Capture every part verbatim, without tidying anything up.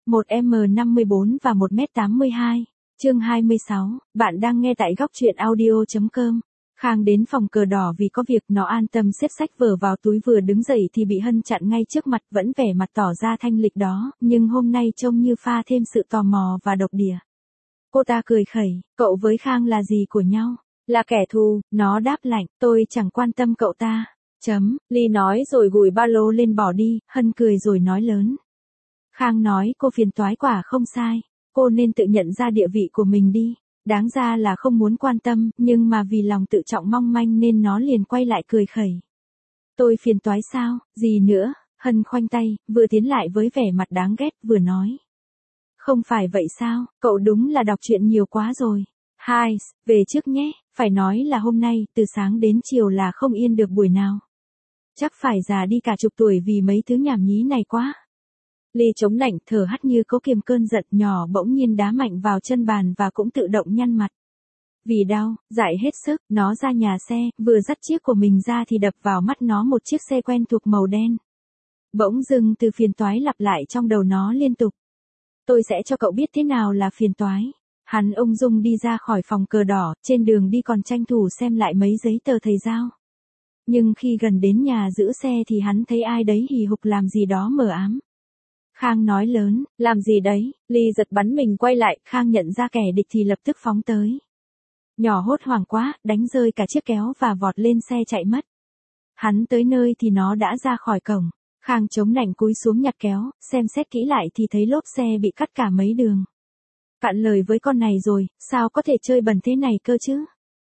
một mét năm mươi bốn và một mét tám mươi hai. Chương hai mươi sáu, bạn đang nghe tại góc truyện audio chấm com. Khang đến phòng cờ đỏ vì có việc, nó an tâm xếp sách vở vào túi, vừa đứng dậy thì bị Hân chặn ngay trước mặt, vẫn vẻ mặt tỏ ra thanh lịch đó, nhưng hôm nay trông như pha thêm sự tò mò và độc địa. Cô ta cười khẩy, cậu với Khang là gì của nhau? Là kẻ thù, nó đáp lạnh, tôi chẳng quan tâm cậu ta. Chấm, Ly nói rồi gùi ba lô lên bỏ đi. Hân cười rồi nói lớn. Khang nói cô phiền toái quả không sai, cô nên tự nhận ra địa vị của mình đi. Đáng ra là không muốn quan tâm, nhưng mà vì lòng tự trọng mong manh nên nó liền quay lại cười khẩy. Tôi phiền toái sao, gì nữa? Hân khoanh tay, vừa tiến lại với vẻ mặt đáng ghét, vừa nói. Không phải vậy sao, cậu đúng là đọc truyện nhiều quá rồi. Hai, về trước nhé, phải nói là hôm nay, từ sáng đến chiều là không yên được buổi nào. Chắc phải già đi cả chục tuổi vì mấy thứ nhảm nhí này quá. Ly chống nạnh thở hắt như cố kiềm cơn giận, nhỏ bỗng nhiên đá mạnh vào chân bàn và cũng tự động nhăn mặt. Vì đau, dại hết sức, nó ra nhà xe, vừa dắt chiếc của mình ra thì đập vào mắt nó một chiếc xe quen thuộc màu đen. Bỗng dưng từ phiền toái lặp lại trong đầu nó liên tục. Tôi sẽ cho cậu biết thế nào là phiền toái. Hắn ung dung đi ra khỏi phòng cờ đỏ, trên đường đi còn tranh thủ xem lại mấy giấy tờ thầy giao. Nhưng khi gần đến nhà giữ xe thì hắn thấy ai đấy hì hục làm gì đó mờ ám. Khang nói lớn, làm gì đấy? Ly giật bắn mình quay lại, Khang nhận ra kẻ địch thì lập tức phóng tới. Nhỏ hốt hoảng quá, đánh rơi cả chiếc kéo và vọt lên xe chạy mất. Hắn tới nơi thì nó đã ra khỏi cổng. Khang chống nạnh cúi xuống nhặt kéo, xem xét kỹ lại thì thấy lốp xe bị cắt cả mấy đường. Cạn lời với con này rồi, sao có thể chơi bẩn thế này cơ chứ?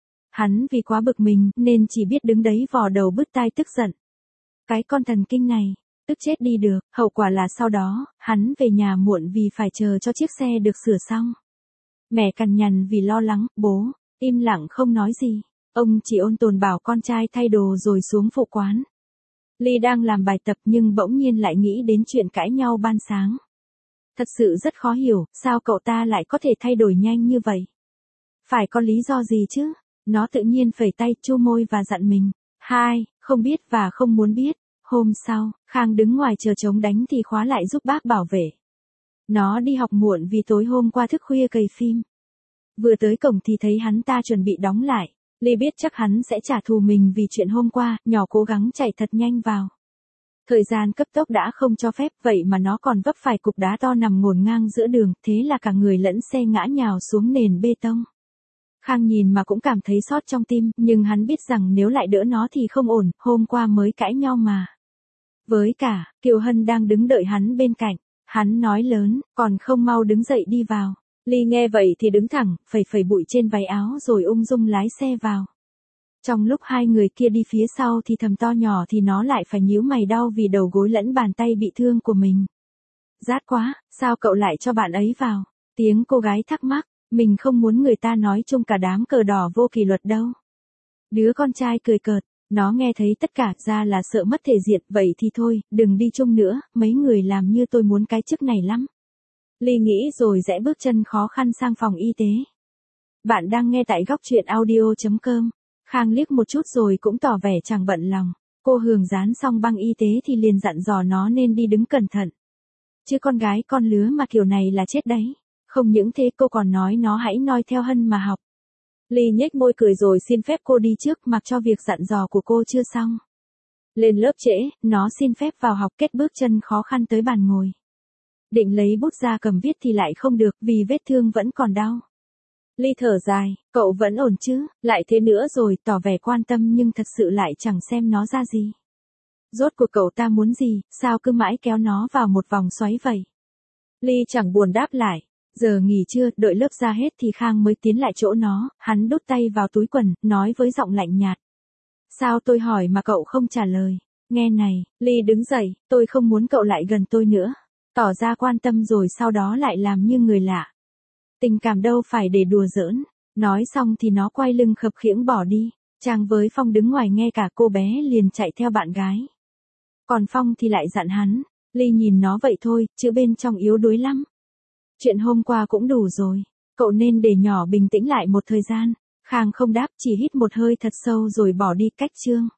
Hắn vì quá bực mình nên chỉ biết đứng đấy vò đầu bứt tai tức giận. Cái con thần kinh này, tức chết đi được. Hậu quả là sau đó, hắn về nhà muộn vì phải chờ cho chiếc xe được sửa xong. Mẹ cằn nhằn vì lo lắng, bố im lặng không nói gì. Ông chỉ ôn tồn bảo con trai thay đồ rồi xuống phụ quán. Ly đang làm bài tập nhưng bỗng nhiên lại nghĩ đến chuyện cãi nhau ban sáng. Thật sự rất khó hiểu, sao cậu ta lại có thể thay đổi nhanh như vậy? Phải có lý do gì chứ? Nó tự nhiên phẩy tay, chu môi và dặn mình. Hai, không biết và không muốn biết. Hôm sau, Khang đứng ngoài chờ trống đánh thì khóa lại giúp bác bảo vệ. Nó đi học muộn vì tối hôm qua thức khuya cày phim. Vừa tới cổng thì thấy hắn ta chuẩn bị đóng lại. Ly biết chắc hắn sẽ trả thù mình vì chuyện hôm qua, nhỏ cố gắng chạy thật nhanh vào. Thời gian cấp tốc đã không cho phép, vậy mà nó còn vấp phải cục đá to nằm ngổn ngang giữa đường, thế là cả người lẫn xe ngã nhào xuống nền bê tông. Khang nhìn mà cũng cảm thấy xót trong tim, nhưng hắn biết rằng nếu lại đỡ nó thì không ổn, hôm qua mới cãi nhau mà. Với cả, Kiều Hân đang đứng đợi hắn bên cạnh, hắn nói lớn, còn không mau đứng dậy đi vào. Ly nghe vậy thì đứng thẳng, phẩy phẩy bụi trên váy áo rồi ung dung lái xe vào. Trong lúc hai người kia đi phía sau thì thầm to nhỏ thì nó lại phải nhíu mày đau vì đầu gối lẫn bàn tay bị thương của mình. Rát quá, sao cậu lại cho bạn ấy vào? Tiếng cô gái thắc mắc, mình không muốn người ta nói chung cả đám cờ đỏ vô kỷ luật đâu. Đứa con trai cười cợt, nó nghe thấy tất cả ra là sợ mất thể diện, vậy thì thôi, đừng đi chung nữa, mấy người làm như tôi muốn cái chức này lắm. Ly nghĩ rồi rẽ bước chân khó khăn sang phòng y tế. Bạn đang nghe tại góc truyện audio chấm com. Khang liếc một chút rồi cũng tỏ vẻ chẳng bận lòng. Cô Hường dán xong băng y tế thì liền dặn dò nó nên đi đứng cẩn thận. Chứ con gái con lứa mà kiểu này là chết đấy. Không những thế cô còn nói nó hãy noi theo Hân mà học. Ly nhếch môi cười rồi xin phép cô đi trước mặc cho việc dặn dò của cô chưa xong. Lên lớp trễ, nó xin phép vào học, kết bước chân khó khăn tới bàn ngồi. Định lấy bút ra cầm viết thì lại không được vì vết thương vẫn còn đau. Ly thở dài, cậu vẫn ổn chứ, lại thế nữa rồi, tỏ vẻ quan tâm nhưng thật sự lại chẳng xem nó ra gì. Rốt cuộc cậu ta muốn gì, sao cứ mãi kéo nó vào một vòng xoáy vậy? Ly chẳng buồn đáp lại. Giờ nghỉ trưa, đợi lớp ra hết thì Khang mới tiến lại chỗ nó, hắn đút tay vào túi quần, nói với giọng lạnh nhạt. Sao tôi hỏi mà cậu không trả lời? Nghe này, Ly đứng dậy, tôi không muốn cậu lại gần tôi nữa. Tỏ ra quan tâm rồi sau đó lại làm như người lạ. Tình cảm đâu phải để đùa giỡn. Nói xong thì nó quay lưng khập khiễng bỏ đi. Trang với Phong đứng ngoài nghe cả, cô bé liền chạy theo bạn gái. Còn Phong thì lại dặn hắn. Ly nhìn nó vậy thôi, chứ bên trong yếu đuối lắm. Chuyện hôm qua cũng đủ rồi. Cậu nên để nhỏ bình tĩnh lại một thời gian. Khang không đáp, chỉ hít một hơi thật sâu rồi bỏ đi. Cách chương.